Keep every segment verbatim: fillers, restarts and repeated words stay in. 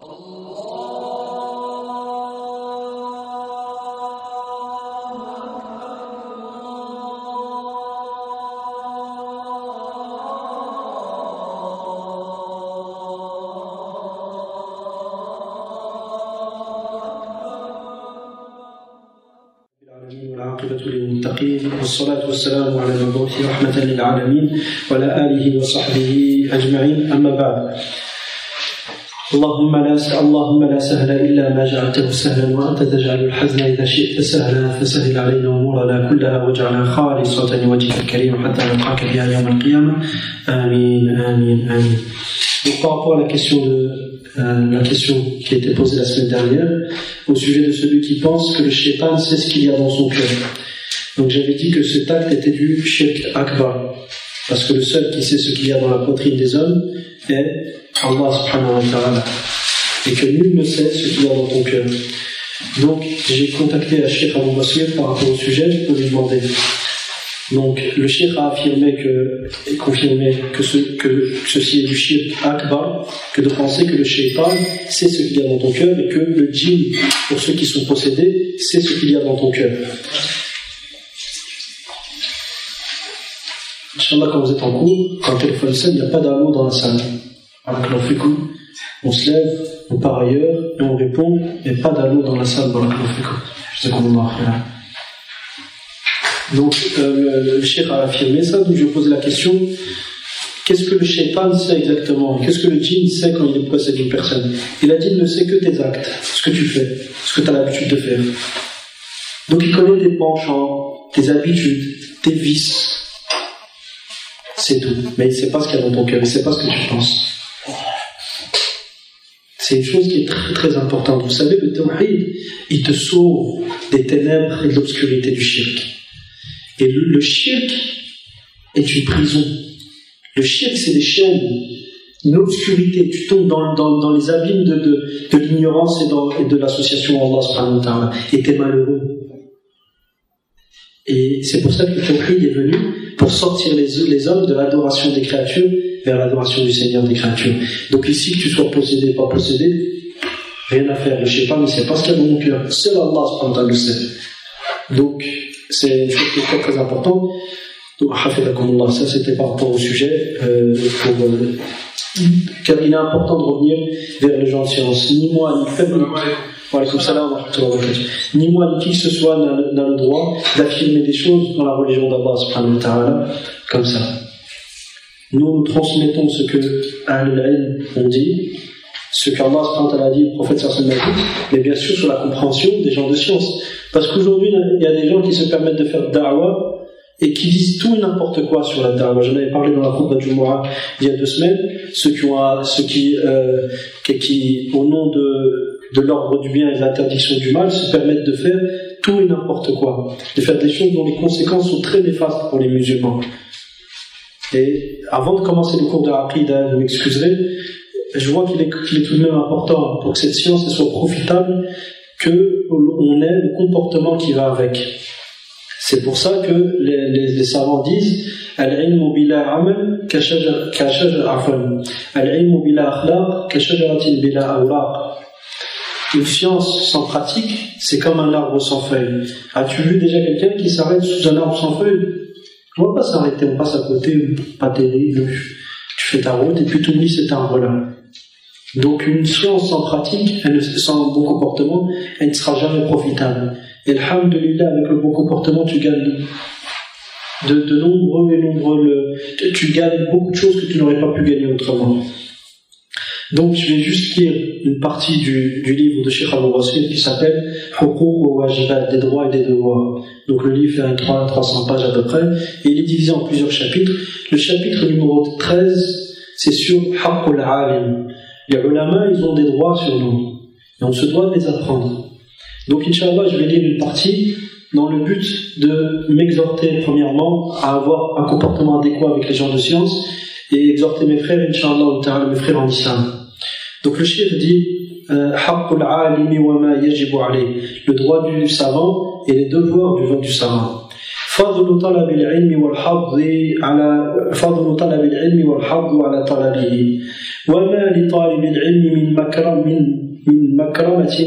والصلاة والسلام على المبعوث رحمة للعالمين وعلى آله وصحبه أجمعين أما بعد اللهم لا اللهم لا سهل إلا ما جعلته سهلا وأنت تجعل الحزن إذا شئت سهلا فسهل علينا أمورنا كلها واجعلها خالصة لوجهك الكريم حتى نلقاك بها يوم القيامة آمين آمين آمين. Donc par rapport à la question de euh, la question qui a été posée la semaine dernière au sujet de celui qui pense que le shaitan sait ce qu'il y a dans son cœur. Donc j'avais dit que cet acte était du shirk akbar, parce que le seul qui sait ce qu'il y a dans la poitrine des hommes est Allah subhanahu wa ta'ala, et que nul ne sait ce qu'il y a dans ton cœur. Donc j'ai contacté le Cheikh Abou Basir par rapport au sujet pour lui demander. Donc le Cheikh a affirmé que, et confirmé que, ce, que ceci est du shirk akbar, que de penser que le shaitan sait ce qu'il y a dans ton cœur, et que le djinn, pour ceux qui sont possédés, sait ce qu'il y a dans ton cœur. Inch'Allah, quand vous êtes en cours, quand le téléphone sonne, il n'y a pas d'amour dans la salle. Alors que l'on fait coup, on se lève, on part ailleurs, et on répond, il n'y a pas d'amour dans la salle, voilà que l'on fait coup. Je sais qu'on va là. Donc, euh, le, le cheikh a affirmé ça, donc je pose la question, qu'est-ce que le shaitan sait exactement? Qu'est-ce que le djinn sait quand il est possède d'une personne? Il a dit, il ne sait que tes actes, ce que tu fais, ce que tu as l'habitude de faire. Donc il connaît tes penchants, tes habitudes, tes vices. C'est tout. Mais il ne sait pas ce qu'il y a dans ton cœur, il ne sait pas ce que tu penses. C'est une chose qui est très très importante. Vous savez, le tawhid, il te sauve des ténèbres et de l'obscurité du shirk. Et le, le shirk est une prison. Le shirk, c'est des chaînes, une obscurité. Tu tombes dans, dans, dans les abîmes de, de, de l'ignorance et, dans, et de l'association à Allah subhanahu wa ta'ala. Et t'es malheureux. Et c'est pour ça que le tawhid est venu pour sortir les, les hommes de l'adoration des créatures vers l'adoration du Seigneur des créatures. Donc ici, que tu sois possédé ou pas possédé, rien à faire. Le shaitan ne sait pas ce qu'il y a dans mon cœur. Seul Allah subhanahu wa ta'ala le sait. Donc, c'est une chose qui est très très importante. Donc, hafidhakumullah, ça c'était par rapport au sujet. Euh, pour, euh, car il est important de revenir vers les gens de science. Ni moi, ni faible. Ni moi ni qui que ce soit n'a, n'a le droit d'affirmer des choses dans la religion d'Allah subhanahu wa ta'ala comme ça. Nous, nous transmettons ce que Ahl-al-Ilm ont dit, ce qu'Allah subhanahu wa ta'ala a dit, le prophète sallallahu alayhi wa sallam, mais bien sûr sur la compréhension des gens de science. Parce qu'aujourd'hui, il y a des gens qui se permettent de faire da'wah et qui disent tout et n'importe quoi sur la da'wah. J'en avais parlé dans la cour d'Al-Jumu'ah il y a deux semaines, ceux qui, ont, ceux qui, euh, qui, qui au nom de de l'ordre du bien et de l'interdiction du mal, se permettent de faire tout et n'importe quoi, de faire des choses dont les conséquences sont très néfastes pour les musulmans. Et avant de commencer le cours de l'Aqida, je m'excuserai, je vois qu'il est, qu'il est tout de même important pour que cette science soit profitable, qu'on ait le comportement qui va avec. C'est pour ça que les, les, les savants disent Al-ilmu bila amal ka shajar afan, Al-ilmu bila akhlaq ka shajaratin bila awraq. Une science sans pratique, c'est comme un arbre sans feuilles. As-tu vu déjà quelqu'un qui s'arrête sous un arbre sans feuilles? On ne va pas s'arrêter, on passe à côté, pas terrible. Tu fais ta route et puis tu oublies cet arbre-là. Donc une science sans pratique, elle, sans bon comportement, elle ne sera jamais profitable. Et alhamdulillah, avec le bon comportement, tu gagnes de, de nombreux et nombreux... Le, tu gagnes beaucoup de choses que tu n'aurais pas pu gagner autrement. Donc je vais juste lire une partie du, du livre de Cheikh Abou Basir qui s'appelle Huquq wa Wajibat, des droits et des devoirs. Donc le livre fait trois cents pages à peu près et il est divisé en plusieurs chapitres. Le chapitre numéro treize, c'est sur Haqqul Alim. Les ulama, ils ont des droits sur nous et on se doit de les apprendre. Donc Inch'Allah, je vais lire une partie dans le but de m'exhorter premièrement à avoir un comportement adéquat avec les gens de science et exhorter mes frères, Inch'Allah, mes frères en islam. Donc le cheikh dit Haqqul alimi wa ma yajibu alayh, le droit du savant et les devoirs du, du savant. فضل طلب العلم والحظ على فضل طلب العلم والحظ على طلبه وما لطالب العلم من مكرم من من مكرمة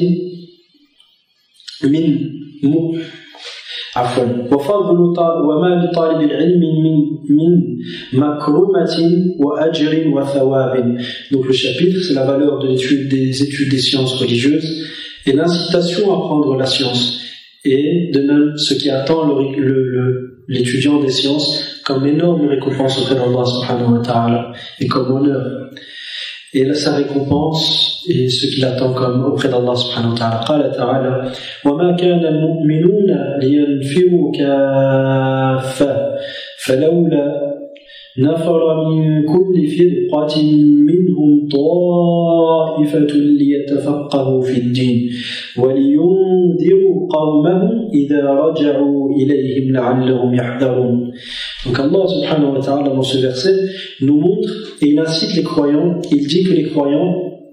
من م... عفوا وفضل وما لطالب العلم من من مكرمة وأجر وثواب. Donc le chapitre, c'est la valeur de l'étude des études des sciences religieuses et l'incitation à prendre la science, et de même ce qui attend le, le, le, l'étudiant des sciences comme énorme récompense auprès d'Allah subhanahu wa ta'ala et comme honneur, et là sa récompense et ce qu'il attend comme auprès d'Allah subhanahu wa ta'ala. قال تعالى وما كان المؤمنون لينفروا كافة فلولا نفر من كل فرقة منهم طائفة ليتفقهوا في الدين ولينذروا قومهم إذا رجعوا إليهم لعلهم يحذرون. Donc Allah subhanahu wa ta'ala dans ce verset nous montre et il incite les croyants, il dit que les croyants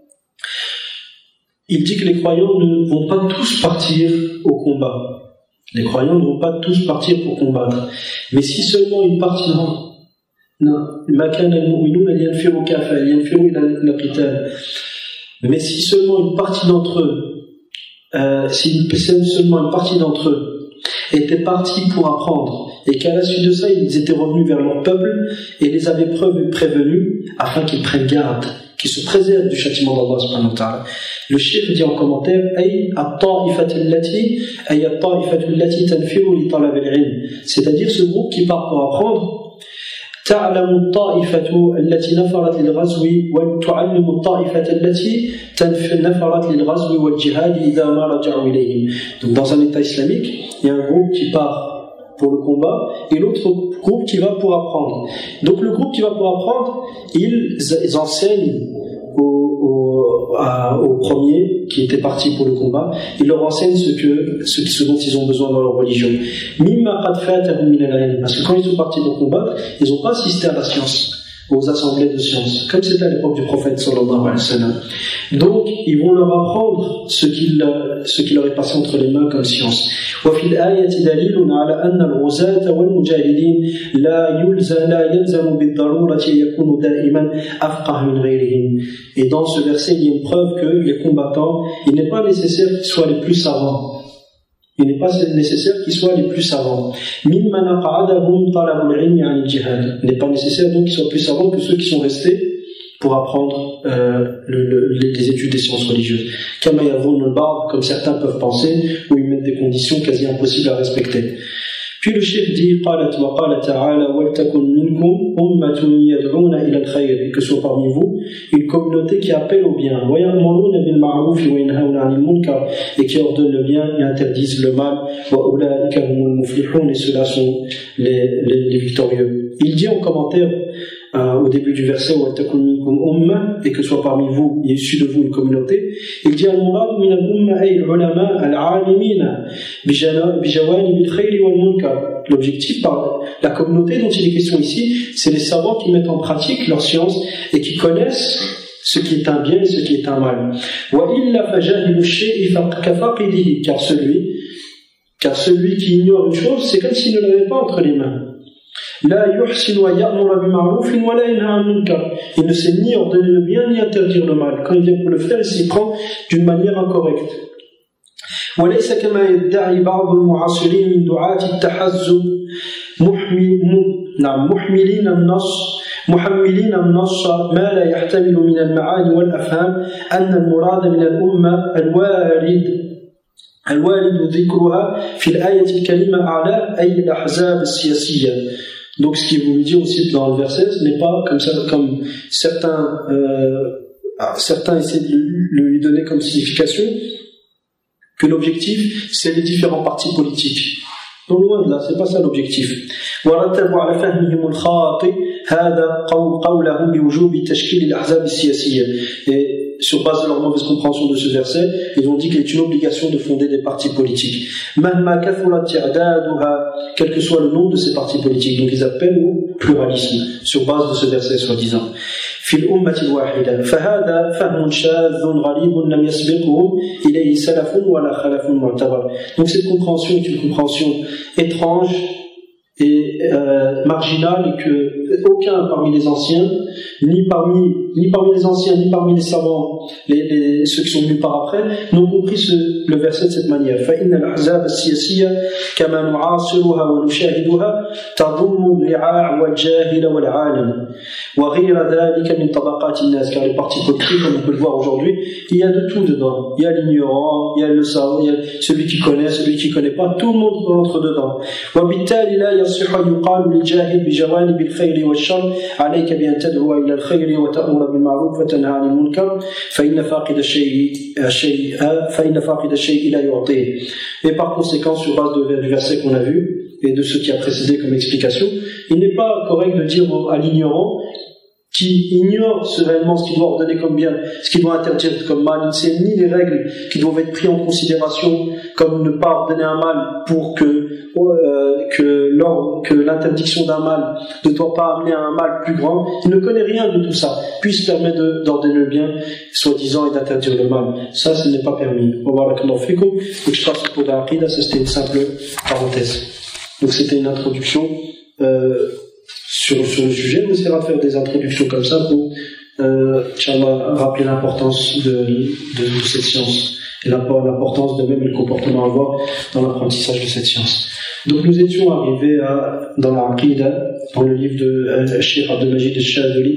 il dit que les croyants ne vont pas tous partir au combat. Les croyants ne vont pas tous partir pour combattre, mais si seulement une partie d'entre ما كان المؤمنون لينفروا كافة لينفروا إلى القتال. Mais si seulement une partie d'entre eux, euh, si seulement une partie d'entre eux étaient partis pour apprendre, et qu'à la suite de ça, ils étaient revenus vers leur peuple et les avaient prévenus afin qu'ils prennent garde, qu'ils se préservent du châtiment d'Allah subhanahu wa ta'ala. Le cheikh dit en commentaire ay at-ta'ifatu allati ay at-ta'ifatu allati tanfiru li talab al-ilm, c'est-à-dire ce groupe qui part pour apprendre. تعلم الطائفة التي نفرت للغزو وتعلم الطائفة التي نفرت للغزو والجهاد إذا ما رجعوا إليهم. Donc dans un état islamique, il y a un groupe qui part pour le combat et l'autre groupe qui va pour apprendre. Donc le groupe qui va pour apprendre, ils, ils enseignent aux, aux, aux premiers qui étaient partis pour le combat, ils leur enseignent ce, que, ce, ce dont ils ont besoin dans leur religion. Parce que quand ils sont partis pour combattre, ils n'ont pas assisté à la science, aux assemblées de science, comme c'était à l'époque du prophète sallallahu alayhi wa sallam. Donc, ils vont leur apprendre ce qu'il, ce qui leur est passé entre les mains comme science. وفي الآية دليل على أن الغزاة والمجاهدين لا يلزم لا يلزم بالضرورة يكون دائما أفقه من غيرهم. Et dans ce verset, il y a une preuve que les combattants, il n'est pas nécessaire qu'ils soient les plus savants. Il n'est pas nécessaire qu'ils soient les plus savants. مما نقعدهم طلب العلم عن الجهاد. Il n'est pas nécessaire donc qu'ils soient plus savants que ceux qui sont restés pour apprendre euh, le, le, les études des sciences religieuses. Comme certains peuvent penser, où ils mettent des conditions quasi impossibles à respecter. Puis le cheikh dit قالت وقال تعالى ولتكن منكم أمة يدعون إلى الخير, que soit parmi vous une communauté qui appelle au bien ويأمرون بالمعروف وينهون عن المنكر, et qui ordonnent le bien et interdisent le mal وأولئك هم المفلحون, et ceux-là sont les, les, les victorieux. Il dit en commentaire Euh, au début du verset et que soit parmi vous et issu de vous une communauté, il dit al-murad min al-umma ay al-ulama al-alimina bi jawanib al-khayr wal-munkar. L'objectif par la communauté dont il est question ici, c'est les savants qui mettent en pratique leur science et qui connaissent ce qui est un bien et ce qui est un mal. Wa illa fajahilu ash-shay'i kafaqidihi, car celui car celui qui ignore une chose, c'est comme s'il ne l'avait pas entre les mains. لا يحسن ويأمر بمعروف ولا ينهى عن منكر. Il ne sait ni ordonner le bien ni interdire le mal. Quand il vient pour le faire, il s'y prend d'une manière incorrecte. وليس كما يدعي بعض المعاصرين من دعاة التحزب محملين النص محملين النص ما لا يحتمل من المعاني والأفهام أن المراد من الأمة الوارد الوارد ذكرها في الآية الكريمة أعلى أي الأحزاب السياسية. Donc ce qui vous dit aussi dans le verset, ce n'est pas comme ça, comme certains euh, certains essaient de lui donner comme signification que l'objectif c'est les différents partis politiques. Donc loin de là, c'est pas ça l'objectif. ورتبوا على فهمهم الخاطئ هذا قولهم بوجوب تشكيل الأحزاب السياسية. Et sur base de leur mauvaise compréhension de ce verset, ils ont dit qu'il est une obligation de fonder des partis politiques. مهما كثرت تعدادها, quel que soit le nombre de ces partis politiques. Donc ils appellent au pluralisme sur base de ce verset soi-disant. في الأمة الواحدة فهذا فهم شاذ غريب لم يسبقه إليه سلف ولا خلف معتبر. Donc cette compréhension est une compréhension étrange est euh, marginal et que aucun parmi les anciens, ni parmi, ni parmi les anciens, ni parmi les savants, les, les, ceux qui sont venus par après, n'ont compris ce, le verset de cette manière. فإن الأحزاب السياسية كما نعاصرها ونشاهدها تضم الرعاع والجاهل والعالم وغير ذلك من طبقات الناس. Car les partis politiques, comme on peut le voir aujourd'hui, il y a de tout dedans. Il y a l'ignorant, il y a le savant, il y a celui qui connaît, celui qui connaît pas. Tout le monde rentre dedans. وبالتالي لا يصح أن يقال للجاهل بجوانب الخير والشر عليك بأن تدعو إلى الخير وتأمر بالمعروف وتنهى عن المنكر فإن فاقد الشيء شيء فإن فاقد الشيء لا يعطيه. Et par conséquent, sur base de, du verset qu'on a vu et de ce qui a précédé comme explication, il n'est pas correct de dire à l'ignorant qui ignore réellement ce qu'il doit ordonner comme bien, ce qu'il doit interdire comme mal, il ne sait ni les règles qui doivent être prises en considération comme ne pas ordonner un mal pour que euh, que, que l'interdiction d'un mal ne doit pas amener à un mal plus grand. Il ne connaît rien de tout ça, puis il se permet de, d'ordonner le bien, soi-disant, et d'interdire le mal. Ça, ce n'est pas permis. Au revoir, donc je passe pour l'aqida, ça c'était une simple parenthèse. Donc c'était une introduction euh, Sur, sur le sujet. On essaiera de faire des introductions comme ça pour euh, rappeler l'importance de, de, de cette science et l'importance de même le comportement à avoir dans l'apprentissage de cette science. Donc nous étions arrivés à, dans la Aqida, dans le livre de euh, Cheikh Abdelmajid al-Shadhili,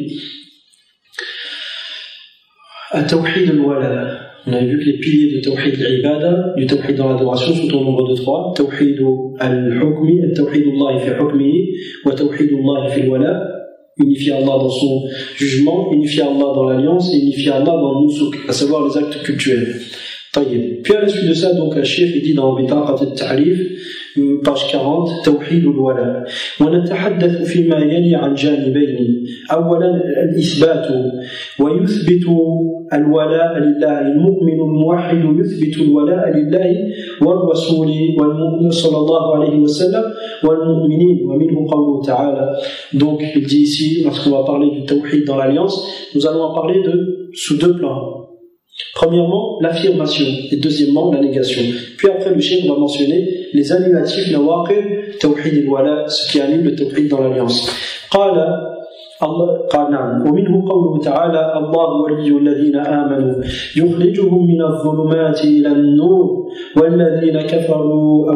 à Tawhid al-Wala. On avait vu que les piliers de Tawhid al-Ibada, du Tawhid dans l'adoration, sont au nombre de trois. Tawhid al-Hukmi, Tawhid Allah fi hukmihi, wa Tawhid Allah fi al-Wala, unifier Allah dans son jugement, unifier Allah dans l'alliance, et unifier Allah dans le nusuk, à savoir les actes cultuels. Puis à la suite de ça, donc, le Cheikh il dit dans Bitaqat al-Ta'rif, page quarante, توحيد الولاء. ونتحدث فيما يلي عن جانبين. أولا الإثبات ويثبت الولاء لله. المؤمن الموحد يثبت الولاء لله والرسول والمؤمن صلى الله عليه وسلم والمؤمنين ومنه قوله تعالى. Donc il dit ici, lorsqu'on va parler du tawhid dans l'alliance, nous allons en parler de, sous deux plans. Premièrement, l'affirmation, et deuxièmement, la négation. Puis après, le cheikh va mentionner les annulatifs, nawaqid, tawhid al-wala, ce qui annule le tawhid dans l'alliance. Qala, Allah, قال نعم ومنه قوله تعالى الله ولي الذين آمنوا يخرجهم من الظلمات إلى النور والذين كفروا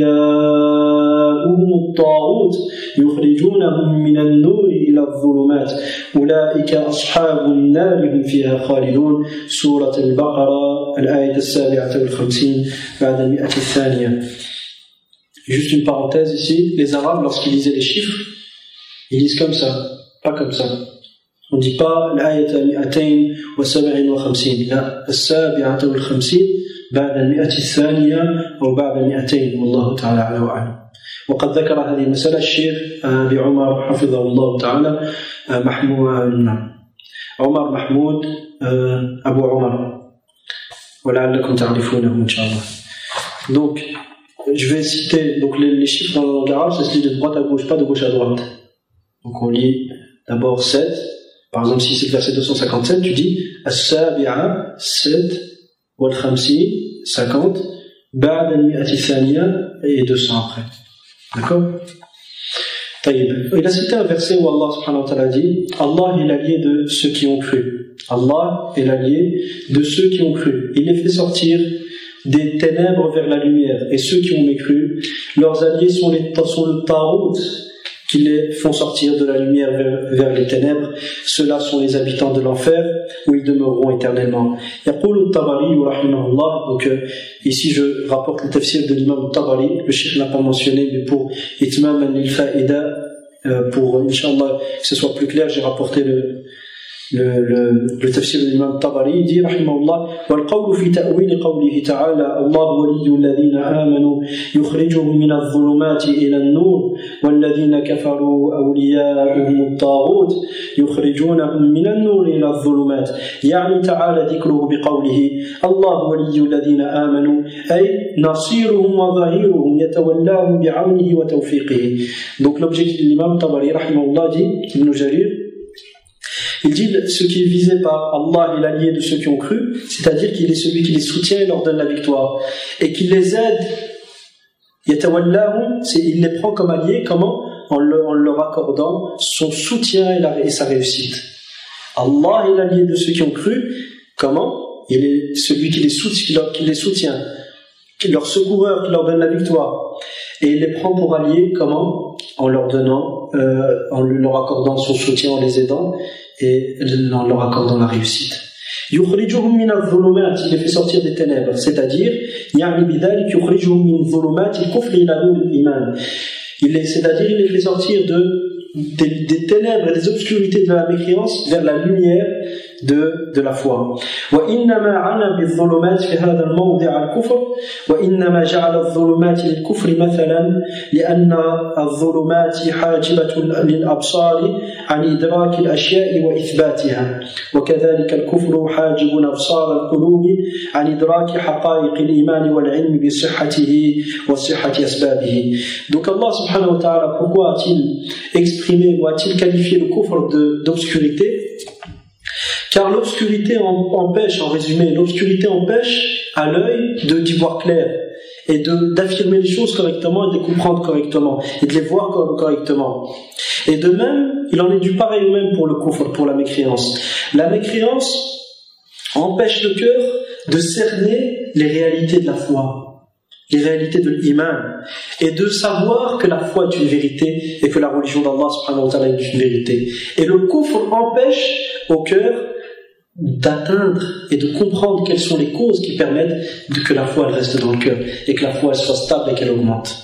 أولياؤهم الطاغوت يخرجونهم من النور إلى الظلمات أولئك أصحاب النار هم فيها خالدون. سورة البقرة الآية السابعة والخمسين بعد المئة الثانية. Juste une parenthèse ici, les Arabes lorsqu'ils lisaient les chiffres, ils lisent comme ça. Pas comme ça. On ne dit pas l'ayat mi'atayn wa sab'in wa khamsin. La as-sabi'ata wal khamsin ba'da al-mi'ati ath-thaniya ou ba'da al-mi'atayn. Wallahu ta'ala a'la wa a'lam. وقد ذكر هذه المسألة الشيخ بعمر حفظه الله تعالى محمود عمر محمود أبو عمر ولعلكم تعرفونه إن شاء الله. Donc, je vais citer donc les, les chiffres dans la langue arabe, ça se lit de droite à gauche, pas de gauche à droite. Donc on lit d'abord sept. Par exemple, si c'est le verset deux cent cinquante-sept, tu dis As-sabi'a, sept, wal khamsi, cinquante, ba'da al-mi'ati thaniya, et deux cents après. D'accord? Taïb. Il a cité un verset où Allah subhanahu wa ta'ala dit Allah est l'allié de ceux qui ont cru. Allah est l'allié de ceux qui ont cru. Il les fait sortir des ténèbres vers la lumière. Et ceux qui ont mécru, leurs alliés sont, les, sont le tarout, qui les font sortir de la lumière vers, vers les ténèbres. Ceux-là sont les habitants de l'enfer, où ils demeureront éternellement. Yaqul al-Tabari, rahimahullah. Donc euh, ici je rapporte le tafsir de l'imam al-Tabari. Le cheikh n'a pas mentionné, mais pour itmam al-fa'ida, euh, pour Inch'Allah que ce soit plus clair, j'ai rapporté le le, le, le tafsir de l'imam Tabari. Il dit rahimahullah والقول في تأويل قوله تعالى الله ولي الذين آمنوا يخرجهم من الظلمات إلى النور والذين كفروا أولياؤهم الطاغوت يخرجونهم من النور إلى الظلمات يعني تعالى ذكره بقوله الله ولي الذين آمنوا أي نصيرهم وظهيرهم يتولاهم بعونه وتوفيقه. Donc l'objectif de l'imam Tabari rahimahullah dit Ibn Jarir, il dit ce qui est visé par Allah est l'allié de ceux qui ont cru, c'est-à-dire qu'il est celui qui les soutient et leur donne la victoire et qui les aide Yatawallahum, c'est il les prend comme alliés, comment? En, le, en leur accordant son soutien et, la, et sa réussite. Allah est l'allié de ceux qui ont cru. Comment? Il est celui qui les soutient, qui, leur, qui les soutient, qui leur secoureur, qui leur donne la victoire. Et il les prend pour alliés. Comment? En leur donnant, euh, en leur accordant son soutien, en les aidant et en leur accordant la réussite. يخرجهم من الظلمات, il les fait sortir des ténèbres, c'est-à-dire يعني بذلك يخرجهم من ظلمات الكفر إلى نور الإيمان. Il les, c'est-à-dire il les fait sortir de des, des ténèbres et des obscurités de la mécréance vers la lumière de, de la foi. وإنما عنا بالظلمات في هذا الموضع الكفر وإنما جعل الظلمات للكفر مثلا لأن الظلمات حاجبة للأبصار عن إدراك الأشياء وإثباتها وكذلك الكفر حاجب أبصار القلوب عن إدراك حقائق الإيمان والعلم بصحته وصحة أسبابه. Donc Allah subhanahu wa ta'ala, pourquoi a-t-il exprimé ou a-t-il qualifié le kufr de, d'obscurité? Car l'obscurité empêche, en résumé, l'obscurité empêche à l'œil de d'y voir clair et de, d'affirmer les choses correctement et de les comprendre correctement et de les voir correctement. Et de même, il en est du pareil même pour le kufr, pour la mécréance. La mécréance empêche le cœur de cerner les réalités de la foi, les réalités de l'iman, et de savoir que la foi est une vérité et que la religion d'Allah subhanahu wa ta'ala est une vérité. Et le kufr empêche au cœur d'atteindre et de comprendre quelles sont les causes qui permettent que la foi elle reste dans le cœur et que la foi elle soit stable et qu'elle augmente.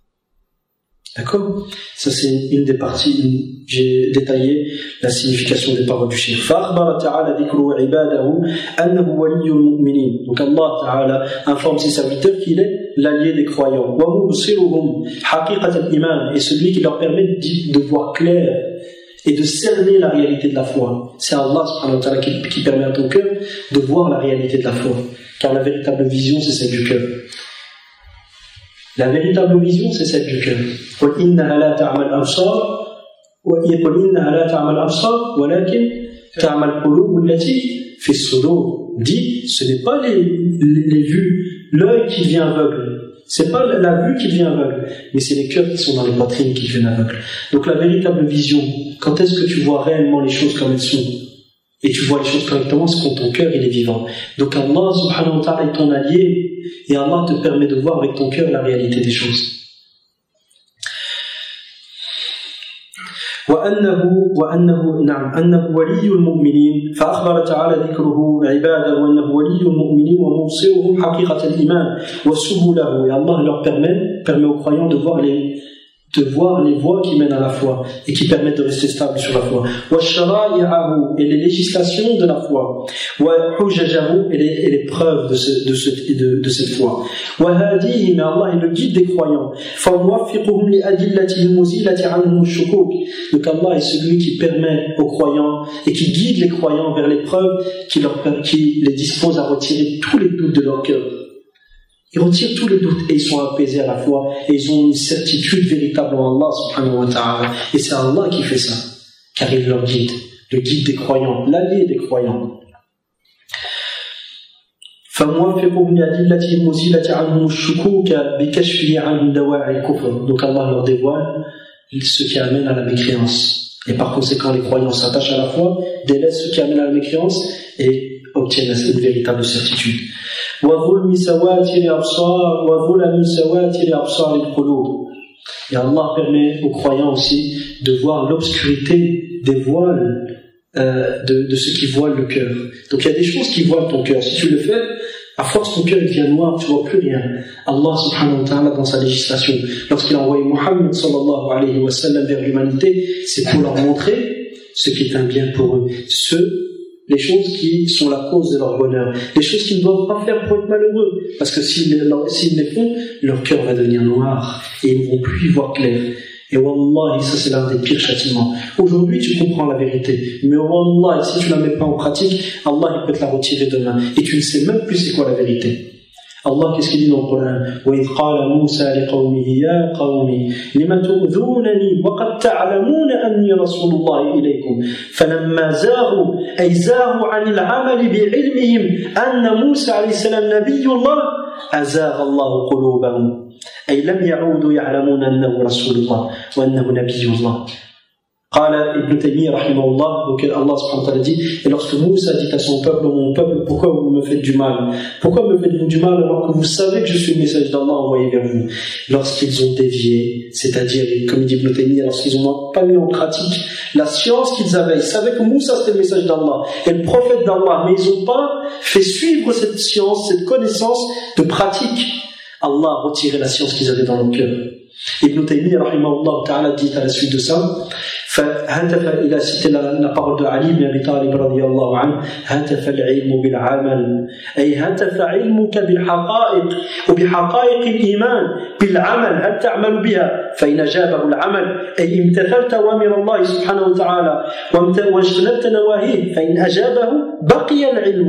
D'accord? Ça c'est une des parties où j'ai détaillé la signification des paroles du cheikh. فأخبر تعالى ذكر عباده أنه ولي المؤمنين. Donc Allah Ta'ala informe ses serviteurs qu'il est l'allié des croyants. ومبصرهم حقيقة الإيمان, et celui qui leur permet de voir clair et de cerner la réalité de la foi. C'est Allah subhanahu wa ta'ala qui, qui permet à ton cœur de voir la réalité de la foi. Car la véritable vision, c'est celle du cœur. La véritable vision, c'est celle du cœur. قُلْ إِنَّهَا لَا تَعْمَى الْأَبْصَارِ وَقُلْ إِنَّهَا لَا تَعْمَى الْأَبْصَارِ وَلَكِنْ تَعْمَى الْقُلُوبُ الَّتِي فِي الصُّدُورِ. Dit, ce n'est pas les, les, les vues, l'œil qui devient aveugle. C'est pas la vue qui devient aveugle, mais c'est les cœurs qui sont dans les poitrines qui deviennent aveugles. Donc la véritable vision, quand est-ce que tu vois réellement les choses comme elles sont et tu vois les choses correctement, c'est quand ton cœur il est vivant. Donc Allah subhanahu wa ta'ala est ton allié et Allah te permet de voir avec ton cœur la réalité des choses. وأنه وأنه نعم أنه ولي المؤمنين فأخبر تعالى ذكره عباده وأنه ولي المؤمنين ومبصرهم حقيقة الإيمان وسبله. Et Allah leur permet permet aux croyants de voir les de voir les voies qui mènent à la foi et qui permettent de rester stable sur la foi. وَالشَّرَائِعَهُ, et les législations de la foi. وَحُجَجَهُ, et les, et les preuves de, ce, de, ce, de, de cette foi. وَهَادِيهِ, mais Allah est le guide des croyants. فَمُوَفِّقُهُمْ لِأَدِلَّتِهِ الْمُزِيلَةِ عَنْهُمُ الشُّكُوكِ. Donc Allah est celui qui permet aux croyants et qui guide les croyants vers les preuves qui, leur, qui les dispose à retirer tous les doutes de leur cœur. Ils retirent tous les doutes et ils sont apaisés à la fois et ils ont une certitude véritable en Allah subhanahu wa ta'ala. Et c'est Allah qui fait ça, car il leur guide, le guide des croyants, l'allié des croyants. فَمُوَفِّقُهُمْ لِأَدِلَّتِهِ الْمُزِيلَةِ عَنْهُمُ الشُّكُوكَ بِكَشْفِهِ عَنْهُمْ دَوَاعِي الْكُفْرِ. Donc Allah leur dévoile ce qui amène à la mécréance. Et par conséquent, les croyants s'attachent à la foi, délaissent ce qui amène à la mécréance et obtiennent une véritable certitude. وَظُلْمِ سَوَاتِرِ أَبْصَارِ وَظُلَمِ سَوَاتِرِ أَبْصَارِ الْقُلُوبِ. Et Allah permet aux croyants aussi de voir l'obscurité des voiles euh, de, de ce qui voile le cœur. Donc il y a des choses qui voilent ton cœur. Si tu le fais, à force ton cœur il devient noir, tu vois plus rien. Allah subhanahu wa ta'ala dans sa législation, lorsqu'il a envoyé Muhammad sallallahu alayhi wa sallam vers l'humanité, c'est pour leur montrer ce qui est un bien pour eux. Ceux les choses qui sont la cause de leur bonheur, les choses qu'ils ne doivent pas faire pour être malheureux, parce que s'ils, s'ils les font, leur cœur va devenir noir et ils ne vont plus y voir clair. Et wallahi, ça c'est l'un des pires châtiments. Aujourd'hui tu comprends la vérité, mais wallahi, si tu ne la mets pas en pratique, Allah il peut te la retirer demain et tu ne sais même plus c'est quoi la vérité. Allah, qu'est-ce qu'il dit dans le Coran? وَإِذْ قَالَ مُوسَى لِقَوْمِهِ يَا قَوْمِ لِمَ تُؤْذُونَنِي وَقَدْ تَعْلَمُونَ أَنِّي رَسُولُ اللَّهِ إِلَيْكُمْ فَلَمَّا زَاغُوا أَيْ زَاغُوا عَنِ الْعَمَلِ بِعِلْمِهِمْ أَنَّ مُوسَى عَلَيْهِ السَّلَامَ نَبِيُّ اللَّهِ أَزَاغَ اللَّهُ قُلُوبَهُمْ. أي لم يعودوا يعلمون أنه رسول الله وأنه نبي الله. قال Ibn Taymiyyah rahimahullah, donc Allah subhanahu wa ta'ala dit, et lorsque Moussa dit à son peuple, mon peuple, pourquoi vous me faites du mal? Pourquoi me faites-vous du mal alors que vous savez que je suis le message d'Allah envoyé vers vous? Lorsqu'ils ont dévié, c'est-à-dire, comme dit Ibn Taymiyyah, lorsqu'ils n'ont pas mis en pratique la science qu'ils avaient, ils savaient que Moussa c'était le message d'Allah et le prophète d'Allah, mais ils n'ont pas fait suivre cette science, cette connaissance de pratique. Allah a retiré la science qu'ils avaient dans leur cœur. Ibn Taymiyyah rahimahullah ta'ala dit à la suite de ça, فهتف إلى ست la parole de Ali ibn Abi Talib رضي الله عنه هتف العلم بالعمل أي هتف علمك بالحقائق وبحقائق الإيمان بالعمل هل تعمل بها فإن أجابه العمل أي امتثلت أوامر الله سبحانه وتعالى واجتنبت نواهيه فإن أجابه بقي العلم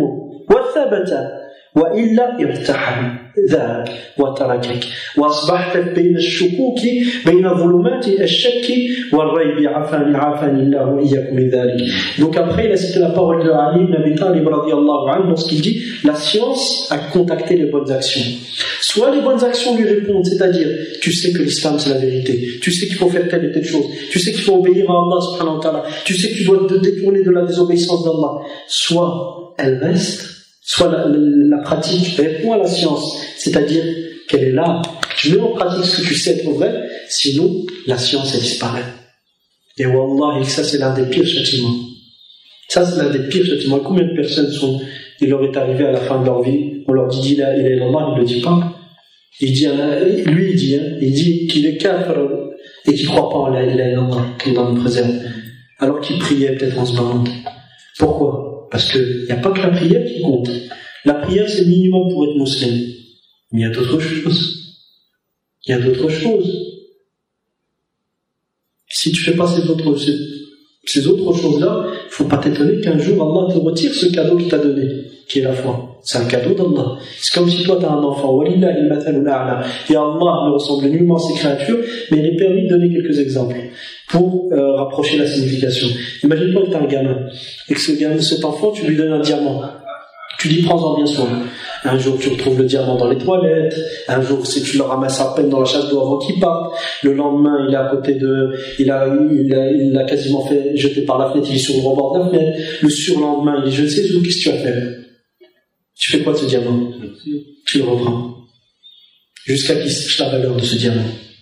وثبت وإلا ارتحل ذهب وتركك وأصبحت بين الشكوك بين ظلمات الشك والريب عافاني عافاني الله وإياكم من ذلك. Donc après il a cité la parole de Ali ibn Abi Talib radiyallahu anhu lorsqu'il dit la science a contacté les bonnes actions. Soit les bonnes actions lui répondent, c'est-à-dire tu sais que l'islam c'est la vérité, tu sais qu'il faut faire telle et telle chose, tu sais qu'il faut obéir à Allah subhanahu wa ta'ala, tu sais que tu dois te détourner de la désobéissance d'Allah. Soit elle reste, soit la, la, la pratique répond à la science, c'est-à-dire qu'elle est là, tu mets en pratique ce que tu sais être vrai, sinon la science elle disparaît. Et wallah, ça c'est l'un des pires châtiments. Ça c'est l'un des pires châtiments. Combien de personnes sont, il leur est arrivé à la fin de leur vie, on leur dit il a il est Allah, il ne le dit pas. Il dit, lui il dit, hein, il dit qu'il est kafir et qu'il ne croit pas en la ilaha illallah, qu'Allah nous préserve. Alors qu'il priait peut-être en ce moment. Pourquoi? Parce qu'il n'y a pas que la prière qui compte. La prière, c'est le minimum pour être musulman. Mais il y a d'autres choses. Il y a d'autres choses. Si tu ne fais pas ces autres, ces, ces autres choses-là, il ne faut pas t'étonner qu'un jour Allah te retire ce cadeau qu'il t'a donné, qui est la foi. C'est un cadeau d'Allah. C'est comme si toi tu as un enfant. Walillahi al-mathalul a'la. Et Allah ne ressemble nullement à ses créatures, mais il est permis de donner quelques exemples pour euh, rapprocher la signification. Imagine-toi que tu as un gamin, et que ce gamin, cet enfant, tu lui donnes un diamant. Tu dis, prends-en bien soin. Un jour, tu retrouves le diamant dans les toilettes. Un jour, c'est tu le ramasses à peine dans la chasse d'eau avant qu'il parte. Le lendemain, il est à côté de, il a, il a, il a quasiment fait jeter par la fenêtre, il est sur le rebord de la fenêtre. Le surlendemain, il est jeté, qu'est-ce que tu vas faire? Tu fais quoi de ce diamant? Tu le reprends. Jusqu'à qu'il sache la valeur de ce diamant.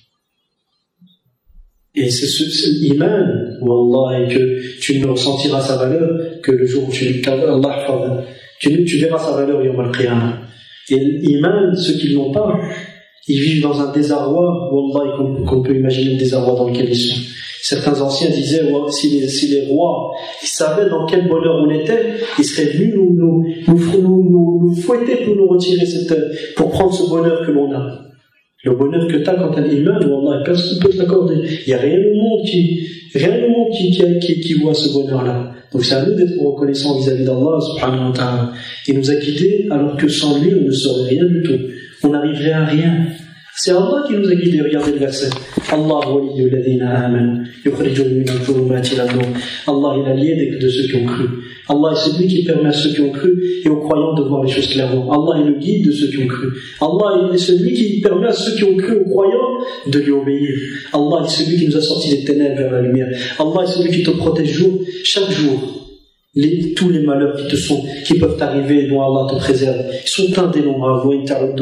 Et c'est ce, c'est l'iman, wallah, et que tu ne ressentiras sa valeur que le jour où tu Allah, tu, tu verras sa valeur yawm al-qiyamah. Et l'iman, ceux qui ne l'ont pas, ils vivent dans un désarroi, wallah, qu'on, qu'on peut imaginer le désarroi dans lequel ils sont. Certains anciens disaient, ouais, si, les, si les rois, ils savaient dans quel bonheur on était, ils seraient venus nous, nous, nous, nous, nous, nous fouetter pour nous retirer cette, pour prendre ce bonheur que l'on a. Le bonheur que tu as quand tu as l'iman, wallah, personne ne peut te l'accorder. Il n'y a rien au monde qui, rien au monde qui, qui, qui, qui voit ce bonheur-là. Donc c'est à nous d'être reconnaissants vis-à-vis d'Allah, subhanahu wa ta'ala. Il nous a guidés, alors que sans lui, on ne saurait rien du tout. On n'arriverait à rien. C'est Allah qui nous a guidés. Regardez le verset. Allah waliyyu alladhina amanu yukhrijuhum min adh-dhulumati ila an-nur. Allah est l'allié de ceux qui ont cru. Allah est celui qui permet à ceux qui ont cru et aux croyants de voir les choses clairement. Allah est le guide de ceux qui ont cru. Allah est celui qui permet à ceux qui ont cru, aux croyants, de lui obéir. Allah est celui qui nous a sortis des ténèbres vers la lumière. Allah est celui qui te protège jour, chaque jour. Les, tous les malheurs qui te sont, qui peuvent t'arriver, dont Allah te préserve, ils sont indénombrables.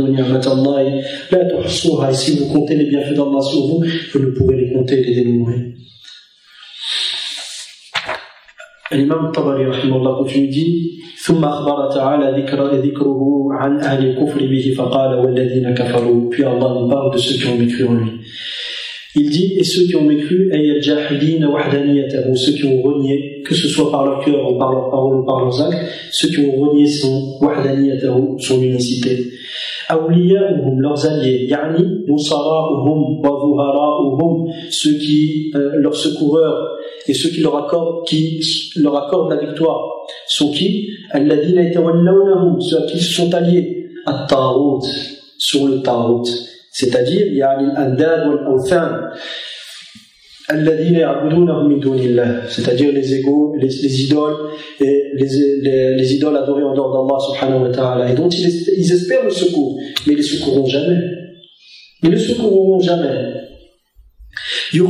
Et si vous comptez les bienfaits d'Allah sur vous, vous ne pourrez les compter et les dénombrer. L'imam Tabari rahimahullah continue dit ثم أخبر تعالى ذكر ذكره عن أهل الكفر به فقال والذين كفروا. Puis Allah nous parle de ceux qui ont mécru en lui. Il dit, et ceux qui ont mécru, ceux qui ont renié, que ce soit par leur cœur ou par leurs paroles ou par leurs actes, ceux qui ont renié son wahdaniyatahu, son unicité. Awliya'uhum, leurs alliés, yani nusara'uhum wa zuhara'uhum, ceux qui, euh, leurs secoureurs et ceux qui leur accordent, qui leur accordent la victoire, sont qui? Alladhina yatawallawnahum, ceux à qui se sont alliés, at-ta'awut, sur le ta'awut. C'est-à-dire, il y a l'andad wal-awthan, alladhina ya'budunahum min dunillah, c'est-à-dire les égaux, les, les idoles, et les, les, les idoles adorées en dehors d'Allah subhanahu wa ta'ala, et dont ils, ils espèrent le secours, mais ils les secourront jamais. Ils ne secourront jamais. Ils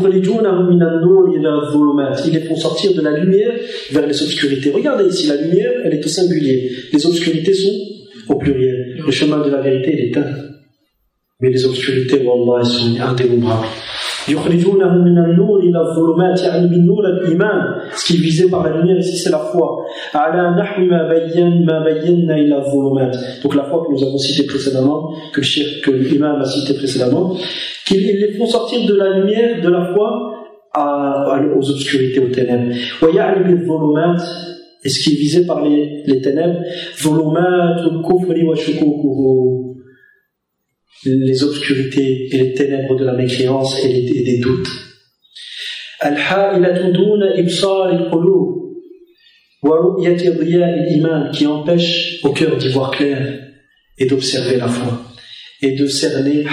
les font sortir de la lumière vers les obscurités. Regardez ici, la lumière, elle est au singulier. Les obscurités sont au pluriel. Le chemin de la vérité, il est un. Mais les obscurités, wallah, elles sont indénombrables. يخرجونهم من النور إلى الظلمات يعني بالنور الإيمان. Ce qui est visé par la lumière ici, c'est la foi. على نحو ما بين ما بينا إلى الظلمات. Donc la foi que nous avons citée précédemment, que le cheikh, que l'imam a cité précédemment, qu'ils les font sortir de la lumière, de la foi, à, à, aux obscurités, aux ténèbres. ويعني بالظلمات. Et ce qui est visé par les, les ténèbres, ظلمات الكفر وشكوكه. Les obscurités et les ténèbres de la mécréance et, les, et des doutes. Qui empêche au cœur d'y voir clair et d'observer la foi et de cerner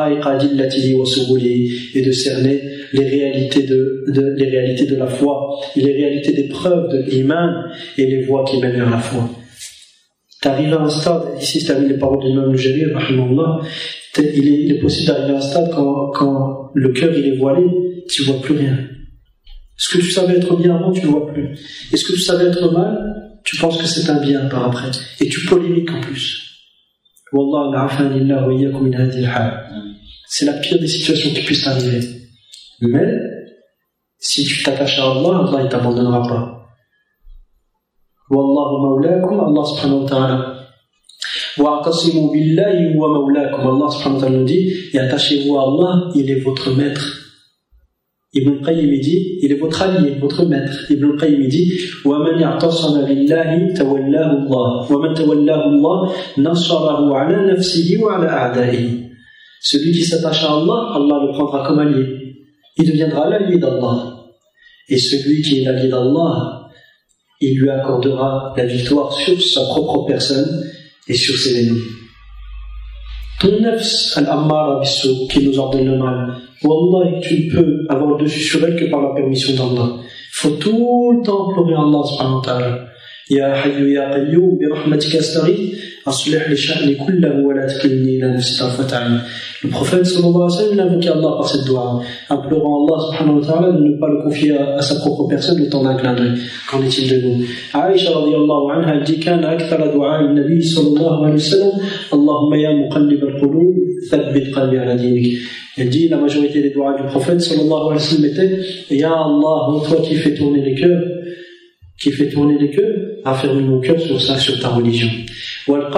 et de cerner les réalités de, de, les réalités de la foi et les réalités des preuves de l'iman et les voies qui mènent vers la foi. Tu arrives à un stade, ici c'est avec les paroles de l'imam Al-Jarir, il est, il est possible d'arriver à un stade quand, quand le cœur il est voilé, tu ne vois plus rien. Ce que tu savais être bien avant, tu ne vois plus. Et ce que tu savais être mal, tu penses que c'est un bien par après. Et tu polémiques en plus. Wallah, c'est la pire des situations qui puissent arriver. Mais, si tu t'attaches à Allah, Allah ne t'abandonnera pas. Wallahu mawlakum, Allah subhanahu wa ta'ala. وَاعْتَصِمُوا بِاللَّهِ هُوَ مَوْلَاكُمْ. Allah subhanahu wa ta'ala nous dit, et attachez-vous à Allah, il est votre maître. Ibn al-Qayyim dit, il est votre allié, votre maître. Ibn al-Qayyim dit, وَمَنْ يَعْتَصَمَ بِاللَّهِ تَوَلَّاهُ اللَّهُ وَمَنْ تَوَلَّاهُ اللَّهُ نَصَرَهُ عَلَى نَفْسِهِ وَعَلَى أَعْدَائِهِ. Celui qui s'attache à Allah, Allah le prendra comme allié. Il deviendra l'allié d'Allah. Et celui qui est l'allié d'Allah, il lui accordera la victoire sur sa propre personne et sur ses ennemis. Ton nafs al-ammara bis-sou qui nous ordonne le mal, wallah, tu ne peux avoir le dessus sur elle que par la permission d'Allah. Il faut tout le temps implorer Allah subhanahu wa ta'ala. Ya hayyu ya qayyum bi rahmatika astaghith aslih li sha'ni kullahu wa la takilni ila nafsi tarfata 'ayn. Le prophète sallallahu alayhi wa sallam il a invoqué Allah par cette doua, implorant Allah subhanahu wa ta'ala de ne pas le confier à, à sa propre personne le temps d'un clin d'œil. Qu'en est-il de nous? Aïcha radiyallahu anha elle dit kana akthara du'a an-nabi sallallahu alayhi wa sallam Allahumma ya muqallib al-qulub thabbit qalbi ala dinik. Elle dit la majorité des doigts du prophète sallallahu alayhi wa sallam étaient ya Allah, toi qui fais tourner les cœurs, qui fait tourner les cœurs, affermis mon cœur sur ça, sur ta religion. Et le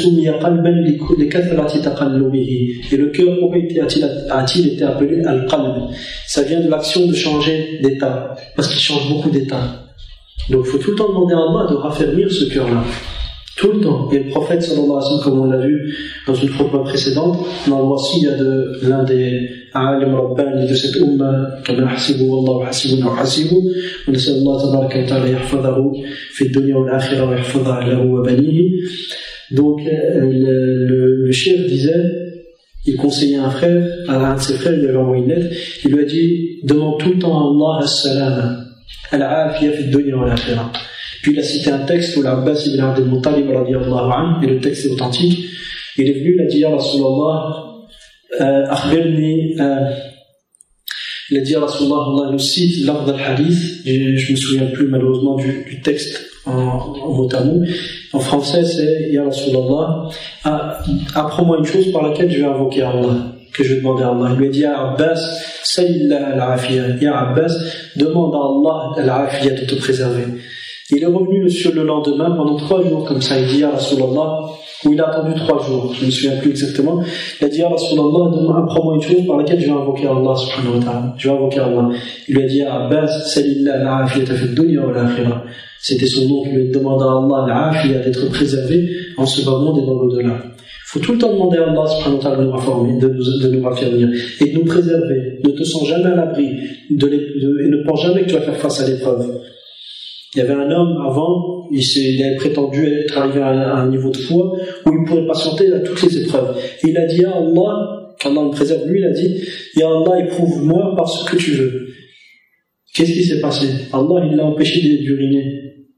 cœur, pourquoi a-t-il été appelé al-qalb? Ça vient de l'action de changer d'état, parce qu'il change beaucoup d'état. Donc il faut tout le temps demander à Allah de raffermir ce cœur-là. Tout le temps. Et le prophète sallallahu alayhi wa sallam, comme on l'a vu dans une khutba précédente, dans le wasiya de l'un des alim rabbani de cette umma, kama hasibu wallahu hasibuna wa hasibu, wa nasal Allah tabaraka wa ta'ala yahfadahu fi dunya wal akhirah wa yahfadahu lahu wa banihi. Donc le, le, le cheikh disait, il conseillait un frère, à un de ses frères, il lui avait envoyé une lettre, il lui a dit, demande tout le temps à Allah as-salam, al-afiya fi dunya wal akhirah. Puis il a cité un texte où l'Abbas ibn Abd al-Muttalib radiyallahu anhu, et le texte est authentique, il est venu, il a dit ya Rasulallah, euh, akhbirni, euh, il a dit ya Rasulallah, Allah nous cite l'ordre al-hadith, je, je me souviens plus malheureusement du, du texte en, en mot à mot. En français c'est ya Rasulallah, apprends-moi une chose par laquelle je vais invoquer Allah, que je vais demander à Allah. Il lui a dit ya Abbas, salillah al-afiya, ya Abbas, demande à Allah al-afiya de te préserver. Il est revenu sur le lendemain pendant trois jours comme ça. Il dit à Rasulallah, où il a attendu trois jours, je ne me souviens plus exactement. Il a dit à Rasulallah, apprends-moi une chose par laquelle je vais invoquer Allah subhanahu wa ta'ala. Je vais invoquer Allah. Il lui a dit à Abbas, salillah al-afiyata fi dunya wal akhirah. C'était son nom qui lui demandait à Allah al-afiyah d'être préservé en ce bas monde et dans l'au-delà. Il faut tout le temps demander à Allah subhanahu wa ta'ala de nous raffermir, de nous, de nous raffermir et de nous préserver. Ne te sens jamais à l'abri de de, et ne pense jamais que tu vas faire face à l'épreuve. Il y avait un homme avant, il, il avait prétendu être arrivé à un, à un niveau de foi où il pourrait patienter à toutes les épreuves. Et il a dit à Allah, qu'Allah me préserve lui, il a dit ya Allah, éprouve-moi par ce que tu veux. Qu'est-ce qui s'est passé? Allah, il l'a empêché d'uriner.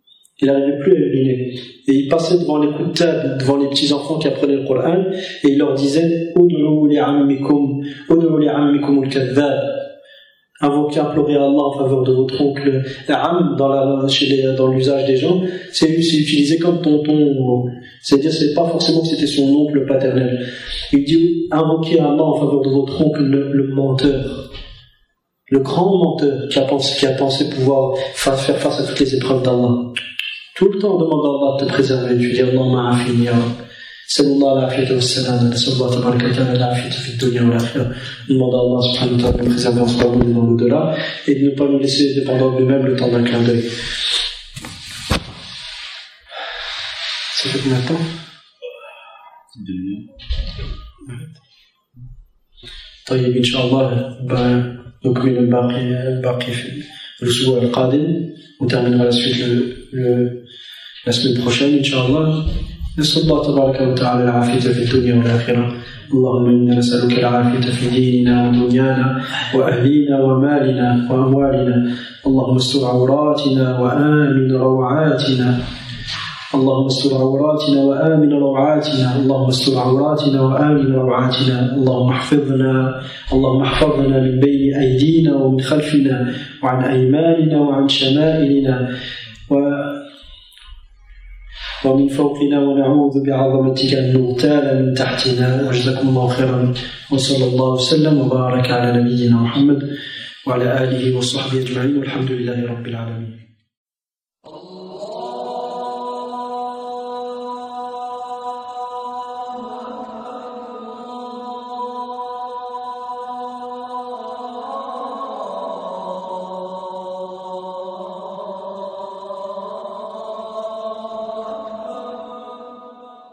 Il n'arrivait plus à uriner. Et il passait devant les kuttab, devant les petits-enfants qui apprenaient le Coran, et il leur disait « Ud'u li'ammikum, ud'u li'ammikum al-kadhdhab » Invoquer, implorer Allah en faveur de votre oncle. Am, dans, la, chez les, dans l'usage des gens, c'est, c'est utilisé comme tonton. C'est-à-dire, c'est pas forcément que c'était son oncle paternel. Il dit invoquer Allah en faveur de votre oncle, le, le menteur. Le grand menteur qui a pensé, qui a pensé pouvoir faire face à toutes les épreuves d'Allah. Tout le temps, demande à Allah de te préserver. Tu dis Allahumma afini ya Rabb. Sallallahu alayhi wa sallam. Sallallahu tabaraka wa ta'ala l'afiyata fi dunya wa l'akhirah. Demande à Allah subhanahu wa ta'ala de nous préserver en ce moment et dans l'au-delà et de ne pas nous laisser dépendants de nous-mêmes le temps d'un clin d'œil. Ça fait combien de temps? Deux minutes. طيب إن شاء الله نكمل الباقي الباقي في الأسبوع القادم وتعملنا la suite le, le, la semaine prochaine إن شاء الله. نسأل الله تبارك وتعالى العافية في الدنيا والآخرة. اللهم إنا نسألك العافية في ديننا ودنيانا وأهلينا ومالنا وأموالنا. اللهم استر عوراتنا وآمن روعاتنا. اللهم استر عوراتنا وآمن روعاتنا. اللهم استر عوراتنا وآمن روعاتنا. اللهم احفظنا اللهم احفظنا من بين أيدينا ومن خلفنا وعن أيماننا وعن شمائلنا و ومن فوقنا ونعوذ بعظمتك أن نغتال من تحتنا. وجزاكم الله خيرا وصلى الله وسلم وبارك على نبينا محمد وعلى آله وصحبه أجمعين والحمد لله رب العالمين.